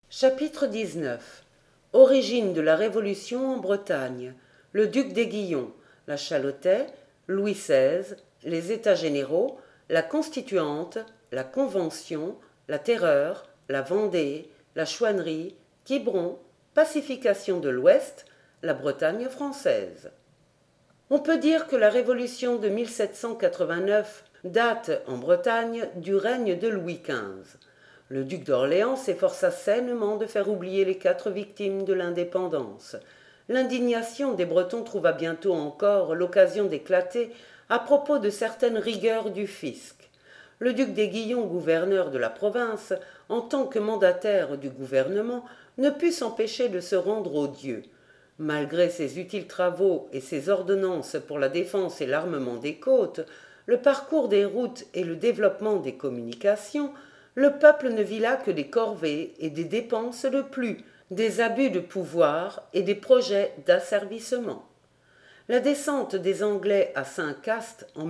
Chapitre 19. Origine de la Révolution en Bretagne. Le duc d'Aiguillon, la Chalotais, Louis XVI, les États généraux, la Constituante, la Convention, la Terreur, la Vendée, la Chouannerie, Quiberon, pacification de l'Ouest, la Bretagne française. On peut dire que la Révolution de 1789 date, en Bretagne, du règne de Louis XV. Le duc d'Orléans s'efforça sainement de faire oublier les 4 victimes de l'indépendance. L'indignation des Bretons trouva bientôt encore l'occasion d'éclater à propos de certaines rigueurs du fisc. Le duc d'Aiguillon, gouverneur de la province, en tant que mandataire du gouvernement, ne put s'empêcher de se rendre aux dieux. Malgré ses utiles travaux et ses ordonnances pour la défense et l'armement des côtes, le parcours des routes et le développement des communications, le peuple ne vit là que des corvées et des dépenses de plus, des abus de pouvoir et des projets d'asservissement. La descente des Anglais à Saint-Cast en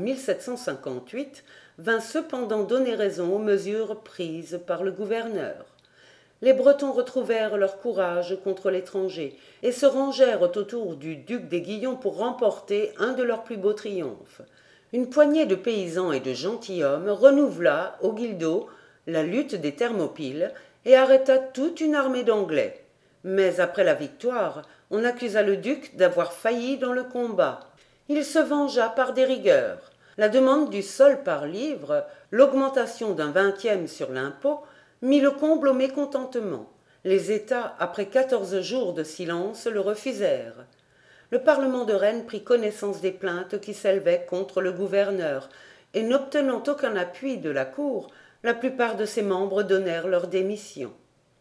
1758 vint cependant donner raison aux mesures prises par le gouverneur. Les Bretons retrouvèrent leur courage contre l'étranger et se rangèrent autour du duc d'Aiguillon pour remporter un de leurs plus beaux triomphes. Une poignée de paysans et de gentilshommes renouvela, au Guildo, la lutte des Thermopyles et arrêta toute une armée d'Anglais. Mais après la victoire, on accusa le duc d'avoir failli dans le combat. Il se vengea par des rigueurs. La demande du sol par livre, l'augmentation d'un 20e sur l'impôt, mit le comble au mécontentement. Les États, après 14 jours de silence, le refusèrent. Le Parlement de Rennes prit connaissance des plaintes qui s'élevaient contre le gouverneur, et n'obtenant aucun appui de la cour, la plupart de ses membres donnèrent leur démission.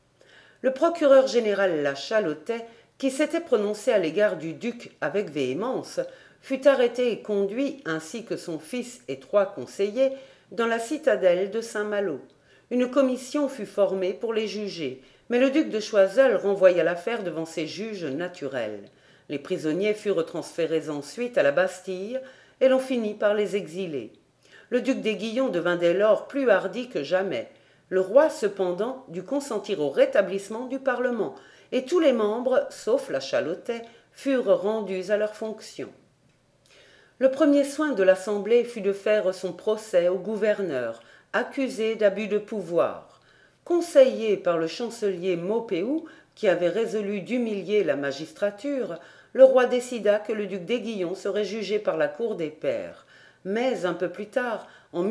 Le procureur général La Chalotais, qui s'était prononcé à l'égard du duc avec véhémence, fut arrêté et conduit, ainsi que son fils et 3 conseillers, dans la citadelle de Saint-Malo. Une commission fut formée pour les juger, mais le duc de Choiseul renvoya l'affaire devant ses juges naturels. Les prisonniers furent transférés ensuite à la Bastille, et l'on finit par les exiler. Le duc d'Aiguillon devint dès lors plus hardi que jamais. Le roi, cependant, dut consentir au rétablissement du Parlement, et tous les membres, sauf la Chalotais, furent rendus à leurs fonctions. Le premier soin de l'Assemblée fut de faire son procès au gouverneur, accusé d'abus de pouvoir. Conseillé par le chancelier Maupeou, qui avait résolu d'humilier la magistrature, le roi décida que le duc d'Aiguillon serait jugé par la cour des pairs. Mais un peu plus tard, en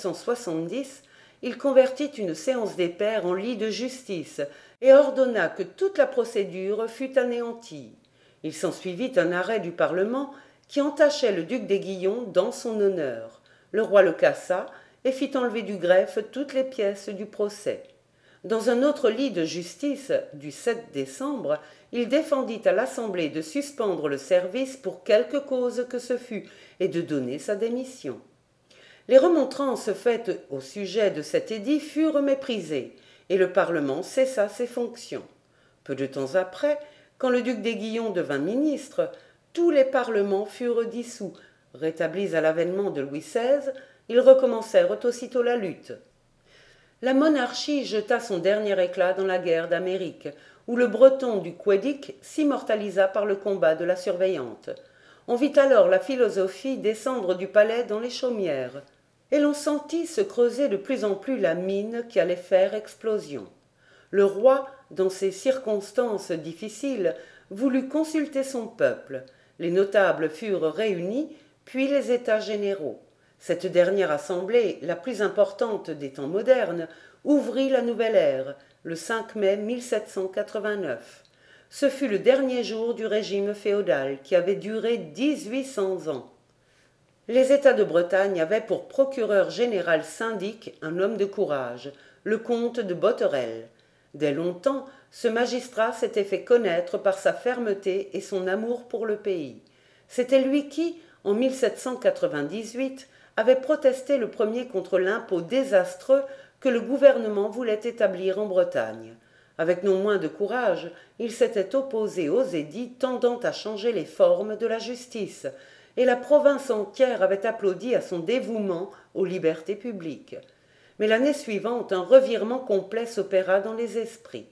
1770, il convertit une séance des pairs en lit de justice et ordonna que toute la procédure fût anéantie. Il s'ensuivit un arrêt du Parlement qui entachait le duc d'Aiguillon dans son honneur. Le roi le cassa et fit enlever du greffe toutes les pièces du procès. Dans un autre lit de justice du 7 décembre, il défendit à l'Assemblée de suspendre le service pour quelque cause que ce fût et de donner sa démission. Les remontrances faites au sujet de cet édit furent méprisées et le Parlement cessa ses fonctions. Peu de temps après, quand le duc d'Aiguillon devint ministre, tous les parlements furent dissous. Rétablis à l'avènement de Louis XVI, ils recommencèrent aussitôt la lutte. La monarchie jeta son dernier éclat dans la guerre d'Amérique, où le breton du Quédic s'immortalisa par le combat de la Surveillante. On vit alors la philosophie descendre du palais dans les chaumières, et l'on sentit se creuser de plus en plus la mine qui allait faire explosion. Le roi, dans ces circonstances difficiles, voulut consulter son peuple. Les notables furent réunis, puis les États généraux. Cette dernière assemblée, la plus importante des temps modernes, ouvrit la nouvelle ère, le 5 mai 1789. Ce fut le dernier jour du régime féodal qui avait duré 1800 ans. Les États de Bretagne avaient pour procureur général syndic un homme de courage, le comte de Botterel. Dès longtemps, ce magistrat s'était fait connaître par sa fermeté et son amour pour le pays. C'était lui qui, en 1798, avait protesté le premier contre l'impôt désastreux que le gouvernement voulait établir en Bretagne. Avec non moins de courage, il s'était opposé aux édits tendant à changer les formes de la justice, et la province entière avait applaudi à son dévouement aux libertés publiques. Mais l'année suivante, un revirement complet s'opéra dans les esprits.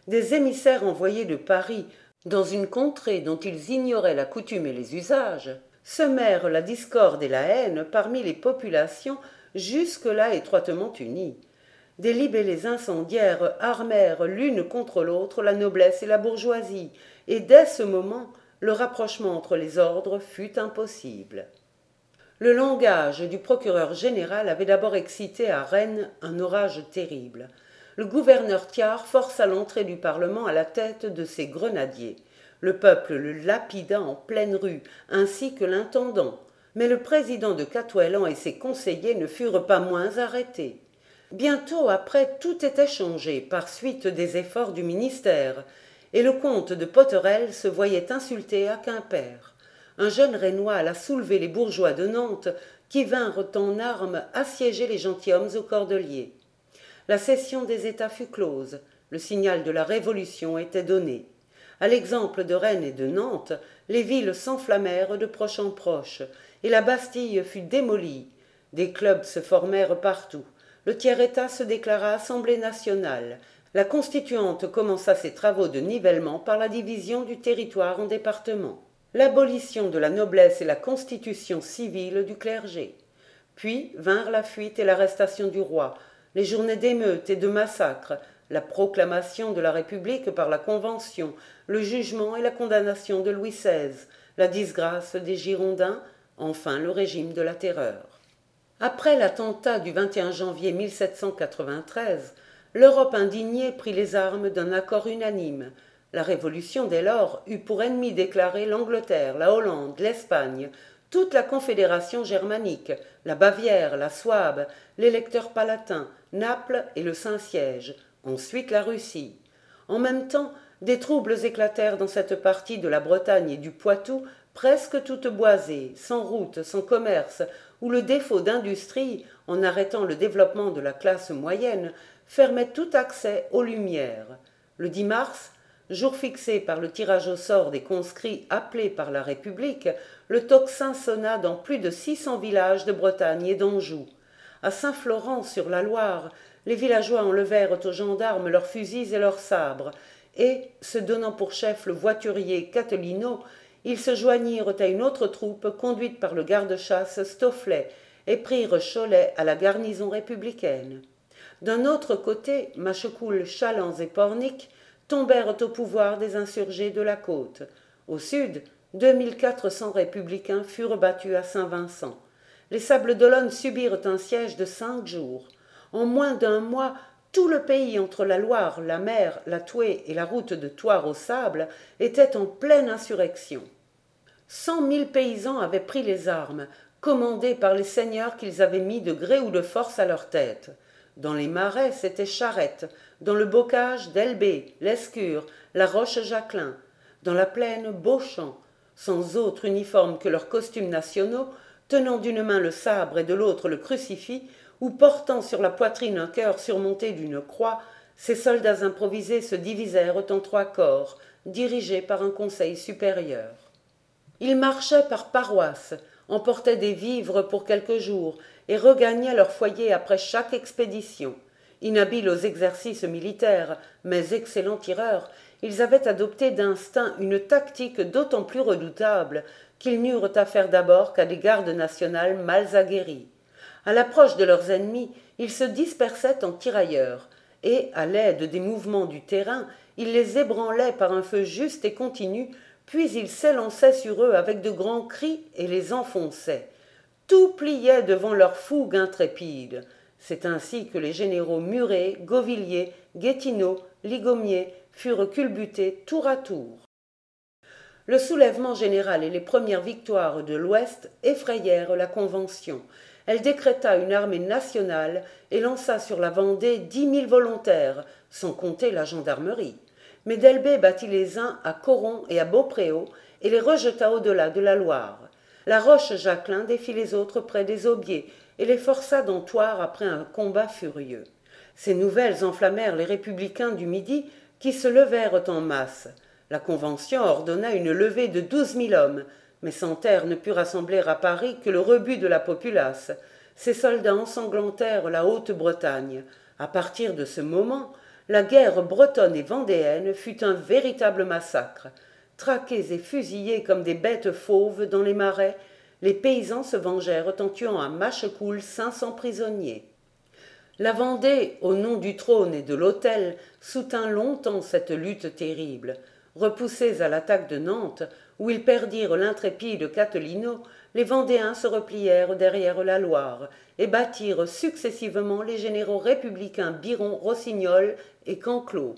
Des émissaires envoyés de Paris dans une contrée dont ils ignoraient la coutume et les usages, semèrent la discorde et la haine parmi les populations jusque-là étroitement unies. Des libellés incendiaires armèrent l'une contre l'autre la noblesse et la bourgeoisie, et dès ce moment, le rapprochement entre les ordres fut impossible. Le langage du procureur général avait d'abord excité à Rennes un orage terrible. Le gouverneur Thiard força l'entrée du Parlement à la tête de ses grenadiers. Le peuple le lapida en pleine rue, ainsi que l'intendant. Mais le président de Catoëlan et ses conseillers ne furent pas moins arrêtés. Bientôt après, tout était changé par suite des efforts du ministère, et le comte de Potterel se voyait insulté à Quimper. Un jeune Rénois alla soulever les bourgeois de Nantes qui vinrent en armes assiéger les gentilshommes aux Cordeliers. La session des États fut close, le signal de la Révolution était donné. À l'exemple de Rennes et de Nantes, les villes s'enflammèrent de proche en proche, et la Bastille fut démolie. Des clubs se formèrent partout. Le tiers-État se déclara Assemblée nationale. La Constituante commença ses travaux de nivellement par la division du territoire en départements, l'abolition de la noblesse et la constitution civile du clergé. Puis vinrent la fuite et l'arrestation du roi, les journées d'émeutes et de massacres, la proclamation de la République par la Convention, le jugement et la condamnation de Louis XVI, la disgrâce des Girondins, enfin le régime de la Terreur. Après l'attentat du 21 janvier 1793, l'Europe indignée prit les armes d'un accord unanime. La Révolution, dès lors, eut pour ennemis déclarés l'Angleterre, la Hollande, l'Espagne, toute la confédération germanique, la Bavière, la Souabe, l'électeur palatin, Naples et le Saint-Siège, ensuite la Russie. En même temps, des troubles éclatèrent dans cette partie de la Bretagne et du Poitou, presque toute boisée, sans route, sans commerce, où le défaut d'industrie, en arrêtant le développement de la classe moyenne, fermait tout accès aux lumières. Le 10 mars, jour fixé par le tirage au sort des conscrits appelés par la République, le tocsin sonna dans plus de 600 villages de Bretagne et d'Anjou. À Saint-Florent-sur-la-Loire, les villageois enlevèrent aux gendarmes leurs fusils et leurs sabres, et, se donnant pour chef le voiturier Catelino, ils se joignirent à une autre troupe conduite par le garde-chasse Stofflet et prirent Cholet à la garnison républicaine. D'un autre côté, Machecoul, Châlons et Pornic tombèrent au pouvoir des insurgés de la côte. Au sud, 2400 républicains furent battus à Saint-Vincent. Les Sables-d'Olonne subirent un siège de 5 jours. En moins d'un mois, tout le pays entre la Loire, la mer, la Thouée et la route de Thouars aux Sables était en pleine insurrection. 100 000 paysans avaient pris les armes, commandés par les seigneurs qu'ils avaient mis de gré ou de force à leur tête. Dans les marais, c'était Charette, dans le bocage, Delbé, l'Escure, la Roche-Jacquelin, dans la plaine, Beauchamp, sans autre uniforme que leurs costumes nationaux, tenant d'une main le sabre et de l'autre le crucifix, ou portant sur la poitrine un cœur surmonté d'une croix, ces soldats improvisés se divisèrent en 3 corps, dirigés par un conseil supérieur. Ils marchaient par paroisse, emportaient des vivres pour quelques jours et regagnaient leur foyer après chaque expédition. Inhabiles aux exercices militaires, mais excellents tireurs, ils avaient adopté d'instinct une tactique d'autant plus redoutable qu'ils n'eurent affaire d'abord qu'à des gardes nationales mal aguerris. À l'approche de leurs ennemis, ils se dispersaient en tirailleurs, et, à l'aide des mouvements du terrain, ils les ébranlaient par un feu juste et continu, puis ils s'élançaient sur eux avec de grands cris et les enfonçaient. Tout pliait devant leur fougue intrépide. C'est ainsi que les généraux Muret, Gauvilliers, Guétineau, Ligaumier furent culbutés tour à tour. Le soulèvement général et les premières victoires de l'Ouest effrayèrent la Convention. Elle décréta une armée nationale et lança sur la Vendée 10 000 volontaires, sans compter la gendarmerie. Mais Delbé battit les uns à Coron et à Beaupréau et les rejeta au-delà de la Loire. La Roche-Jacquelin défit les autres près des Aubiers et les força dans Thouars après un combat furieux. Ces nouvelles enflammèrent les républicains du Midi qui se levèrent en masse. La Convention ordonna une levée de 12 000 hommes, mais Santerre ne put rassembler à Paris que le rebut de la populace. Ces soldats ensanglantèrent la Haute-Bretagne. À partir de ce moment, la guerre bretonne et vendéenne fut un véritable massacre. Traqués et fusillés comme des bêtes fauves dans les marais, les paysans se vengèrent en tuant à Machecoul 500 prisonniers. La Vendée, au nom du trône et de l'autel, soutint longtemps cette lutte terrible. Repoussés à l'attaque de Nantes, où ils perdirent l'intrépide Catelino, les Vendéens se replièrent derrière la Loire et battirent successivement les généraux républicains Biron, Rossignol et Canclos.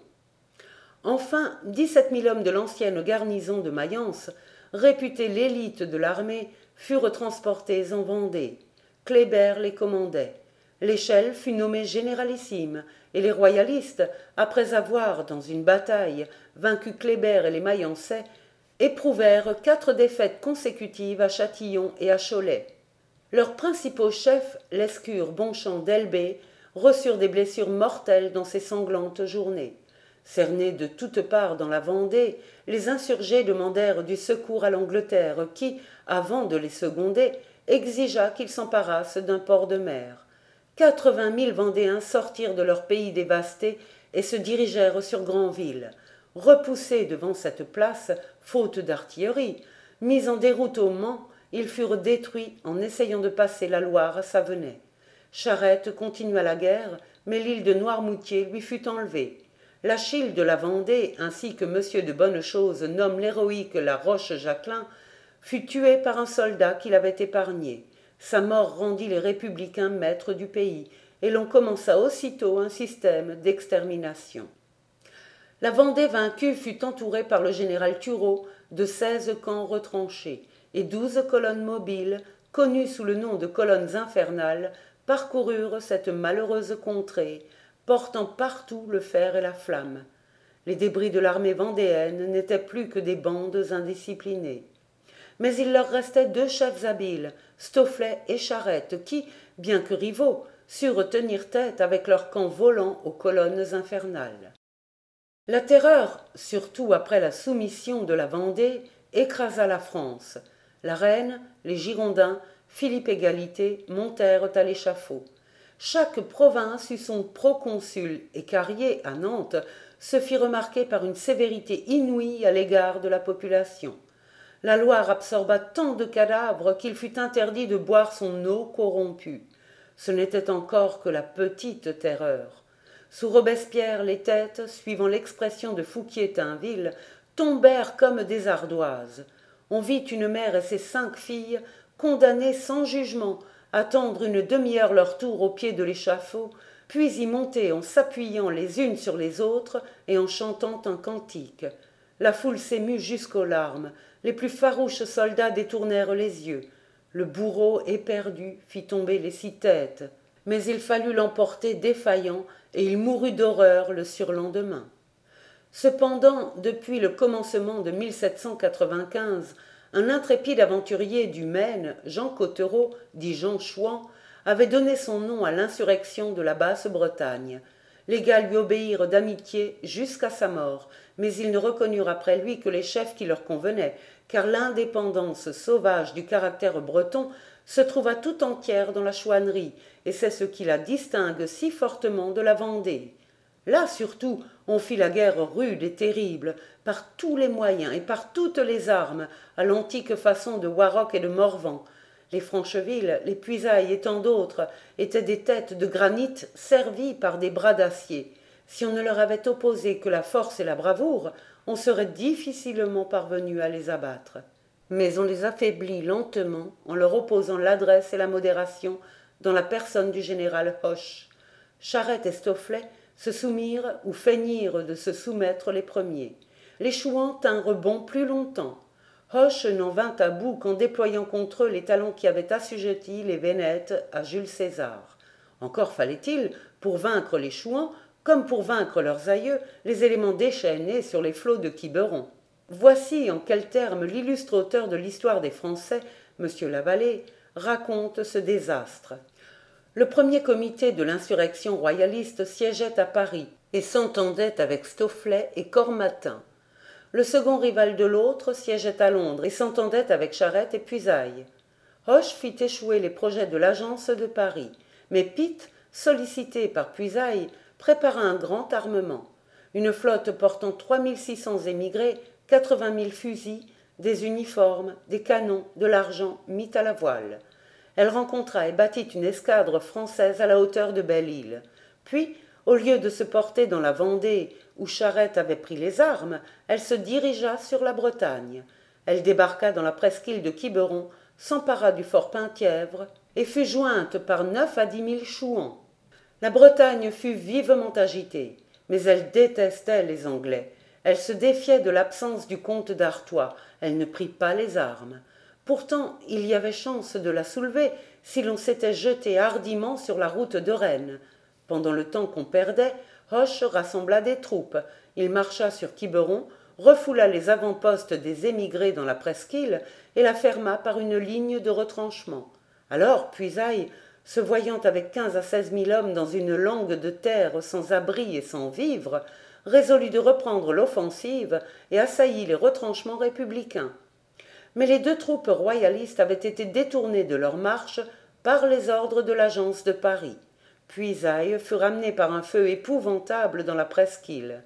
Enfin, 17 000 hommes de l'ancienne garnison de Mayence, réputés l'élite de l'armée, furent transportés en Vendée. Kléber les commandait. L'échelle fut nommée généralissime, et les royalistes, après avoir, dans une bataille, vaincu Kléber et les Mayençais, éprouvèrent 4 défaites consécutives à Châtillon et à Cholet. Leurs principaux chefs, Lescure, Bonchamp, d'Elbée, reçurent des blessures mortelles dans ces sanglantes journées. Cernés de toutes parts dans la Vendée, les insurgés demandèrent du secours à l'Angleterre qui, avant de les seconder, exigea qu'ils s'emparassent d'un port de mer. 80 000 Vendéens sortirent de leur pays dévasté et se dirigèrent sur Granville. Repoussés devant cette place, faute d'artillerie, mis en déroute au Mans, ils furent détruits en essayant de passer la Loire à Savenay. Charette continua la guerre, mais l'île de Noirmoutier lui fut enlevée. L'Achille de la Vendée, ainsi que M. de Bonnechose nomme l'héroïque la Roche-Jacquelin, fut tué par un soldat qui l'avait épargné. Sa mort rendit les républicains maîtres du pays, et l'on commença aussitôt un système d'extermination. La Vendée vaincue fut entourée par le général Turreau de 16 camps retranchés, et 12 colonnes mobiles, connues sous le nom de colonnes infernales, parcoururent cette malheureuse contrée, portant partout le fer et la flamme. Les débris de l'armée vendéenne n'étaient plus que des bandes indisciplinées. Mais il leur restait 2 chefs habiles, Stofflet et Charette, qui, bien que rivaux, surent tenir tête avec leurs camps volants aux colonnes infernales. La terreur, surtout après la soumission de la Vendée, écrasa la France. La reine, les Girondins, Philippe Égalité montèrent à l'échafaud. Chaque province eut son proconsul, et Carrier, à Nantes, se fit remarquer par une sévérité inouïe à l'égard de la population. La Loire absorba tant de cadavres qu'il fut interdit de boire son eau corrompue. Ce n'était encore que la petite terreur. Sous Robespierre, les têtes, suivant l'expression de Fouquier-Tinville, tombèrent comme des ardoises. On vit une mère et ses 5 filles condamnées sans jugement, attendre une demi-heure leur tour au pied de l'échafaud, puis y monter en s'appuyant les unes sur les autres et en chantant un cantique. La foule s'émut jusqu'aux larmes, les plus farouches soldats détournèrent les yeux. Le bourreau éperdu fit tomber les 6 têtes, mais il fallut l'emporter défaillant, et il mourut d'horreur le surlendemain. Cependant, depuis le commencement de 1795, un intrépide aventurier du Maine, Jean Cottereau, dit Jean Chouan, avait donné son nom à l'insurrection de la Basse-Bretagne. Les gars lui obéirent d'amitié jusqu'à sa mort, mais ils ne reconnurent après lui que les chefs qui leur convenaient, car l'indépendance sauvage du caractère breton se trouva tout entière dans la chouannerie, et c'est ce qui la distingue si fortement de la Vendée. Là surtout, on fit la guerre rude et terrible, par tous les moyens et par toutes les armes, à l'antique façon de Warrock et de Morvan. Les Francheville, les Puisaye et tant d'autres étaient des têtes de granit servies par des bras d'acier. Si on ne leur avait opposé que la force et la bravoure, on serait difficilement parvenu à les abattre. Mais on les affaiblit lentement en leur opposant l'adresse et la modération dans la personne du général Hoche. Charette et Stofflet se soumirent ou feignirent de se soumettre les premiers. Les Chouans tinrent bon plus longtemps. Hoche n'en vint à bout qu'en déployant contre eux les talents qui avaient assujetti les Vénètes à Jules César. Encore fallait-il, pour vaincre les Chouans, comme pour vaincre leurs aïeux, les éléments déchaînés sur les flots de Quiberon. Voici en quels termes l'illustre auteur de l'histoire des Français, M. Lavallée, raconte ce désastre. Le premier comité de l'insurrection royaliste siégeait à Paris et s'entendait avec Stofflet et Cormatin. Le second rival de l'autre siégeait à Londres et s'entendait avec Charette et Puisaye. Hoche fit échouer les projets de l'agence de Paris, mais Pitt, sollicité par Puisaye, prépara un grand armement. Une flotte portant 3600 émigrés, 80 000 fusils, des uniformes, des canons, de l'argent mit à la voile. Elle rencontra et battit une escadre française à la hauteur de Belle-Île. Puis, au lieu de se porter dans la Vendée, où Charette avait pris les armes, elle se dirigea sur la Bretagne. Elle débarqua dans la presqu'île de Quiberon, s'empara du fort Penthièvre et fut jointe par 9 à 10 000 Chouans. La Bretagne fut vivement agitée, mais elle détestait les Anglais. Elle se défiait de l'absence du comte d'Artois, elle ne prit pas les armes. Pourtant, il y avait chance de la soulever si l'on s'était jeté hardiment sur la route de Rennes. Pendant le temps qu'on perdait, Hoche rassembla des troupes. Il marcha sur Quiberon, refoula les avant-postes des émigrés dans la presqu'île et la ferma par une ligne de retranchement. Alors Puisaye, se voyant avec 15 à 16 000 hommes dans une langue de terre sans abri et sans vivres, résolut de reprendre l'offensive et assaillit les retranchements républicains. Mais les deux troupes royalistes avaient été détournées de leur marche par les ordres de l'agence de Paris. Puisaye fut ramené par un feu épouvantable dans la presqu'île.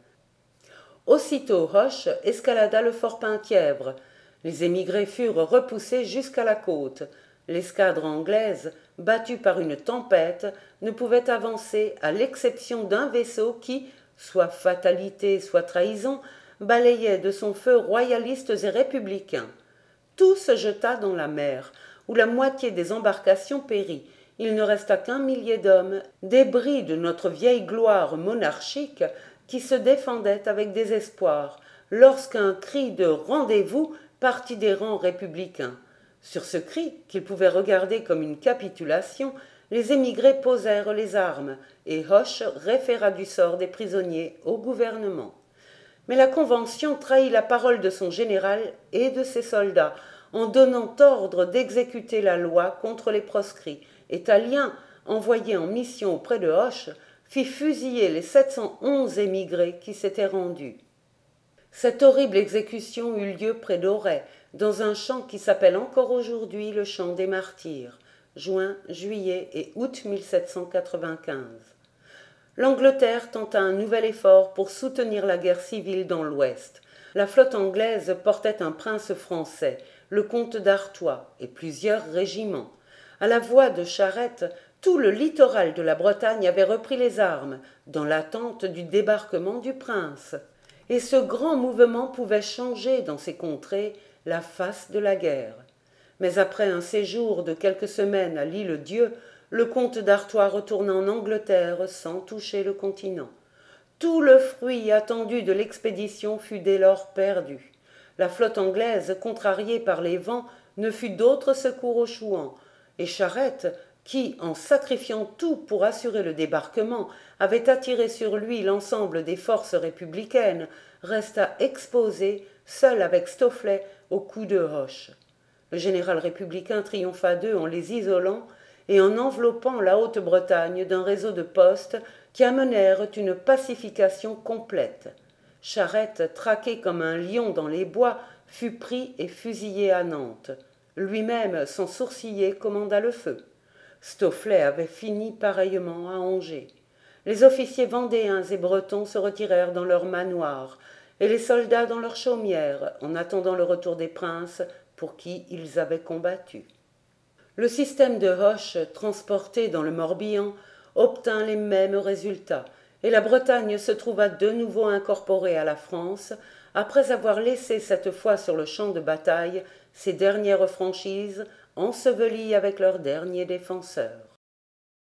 Aussitôt Hoche escalada le fort Penthièvre. Les émigrés furent repoussés jusqu'à la côte. L'escadre anglaise, battue par une tempête, ne pouvait avancer à l'exception d'un vaisseau qui, soit fatalité, soit trahison, balayait de son feu royalistes et républicains. Tout se jeta dans la mer, où la moitié des embarcations périt. Il ne resta qu'1 millier d'hommes, débris de notre vieille gloire monarchique, qui se défendaient avec désespoir, lorsqu'un cri de « rendez-vous » partit des rangs républicains. Sur ce cri, qu'ils pouvaient regarder comme une capitulation, les émigrés posèrent les armes, et Hoche référa du sort des prisonniers au gouvernement. Mais la Convention trahit la parole de son général et de ses soldats, en donnant ordre d'exécuter la loi contre les proscrits, et Tallien, envoyé en mission auprès de Hoche, fit fusiller les 711 émigrés qui s'étaient rendus. Cette horrible exécution eut lieu près d'Auray, dans un champ qui s'appelle encore aujourd'hui le champ des Martyrs, juin, juillet et août 1795. L'Angleterre tenta un nouvel effort pour soutenir la guerre civile dans l'Ouest. La flotte anglaise portait un prince français, le comte d'Artois, et plusieurs régiments. À la voix de Charette, tout le littoral de la Bretagne avait repris les armes, dans l'attente du débarquement du prince. Et ce grand mouvement pouvait changer dans ces contrées la face de la guerre. Mais après un séjour de quelques semaines à l'Île-Dieu, le comte d'Artois retourna en Angleterre sans toucher le continent. Tout le fruit attendu de l'expédition fut dès lors perdu. La flotte anglaise, contrariée par les vents, ne fut d'autre secours aux Chouans, et Charette, qui, en sacrifiant tout pour assurer le débarquement, avait attiré sur lui l'ensemble des forces républicaines, resta exposé, seul avec Stofflet, au coup de Hoche. Le général républicain triompha d'eux en les isolant et en enveloppant la Haute-Bretagne d'un réseau de postes qui amenèrent une pacification complète. Charette, traqué comme un lion dans les bois, fut pris et fusillé à Nantes. Lui-même, sans sourciller, commanda le feu. Stofflet avait fini pareillement à Angers. Les officiers vendéens et bretons se retirèrent dans leurs manoirs, et les soldats dans leurs chaumières, en attendant le retour des princes pour qui ils avaient combattu. Le système de Hoche, transporté dans le Morbihan, obtint les mêmes résultats, et la Bretagne se trouva de nouveau incorporée à la France, après avoir laissé cette fois sur le champ de bataille ses dernières franchises ensevelies avec leurs derniers défenseurs.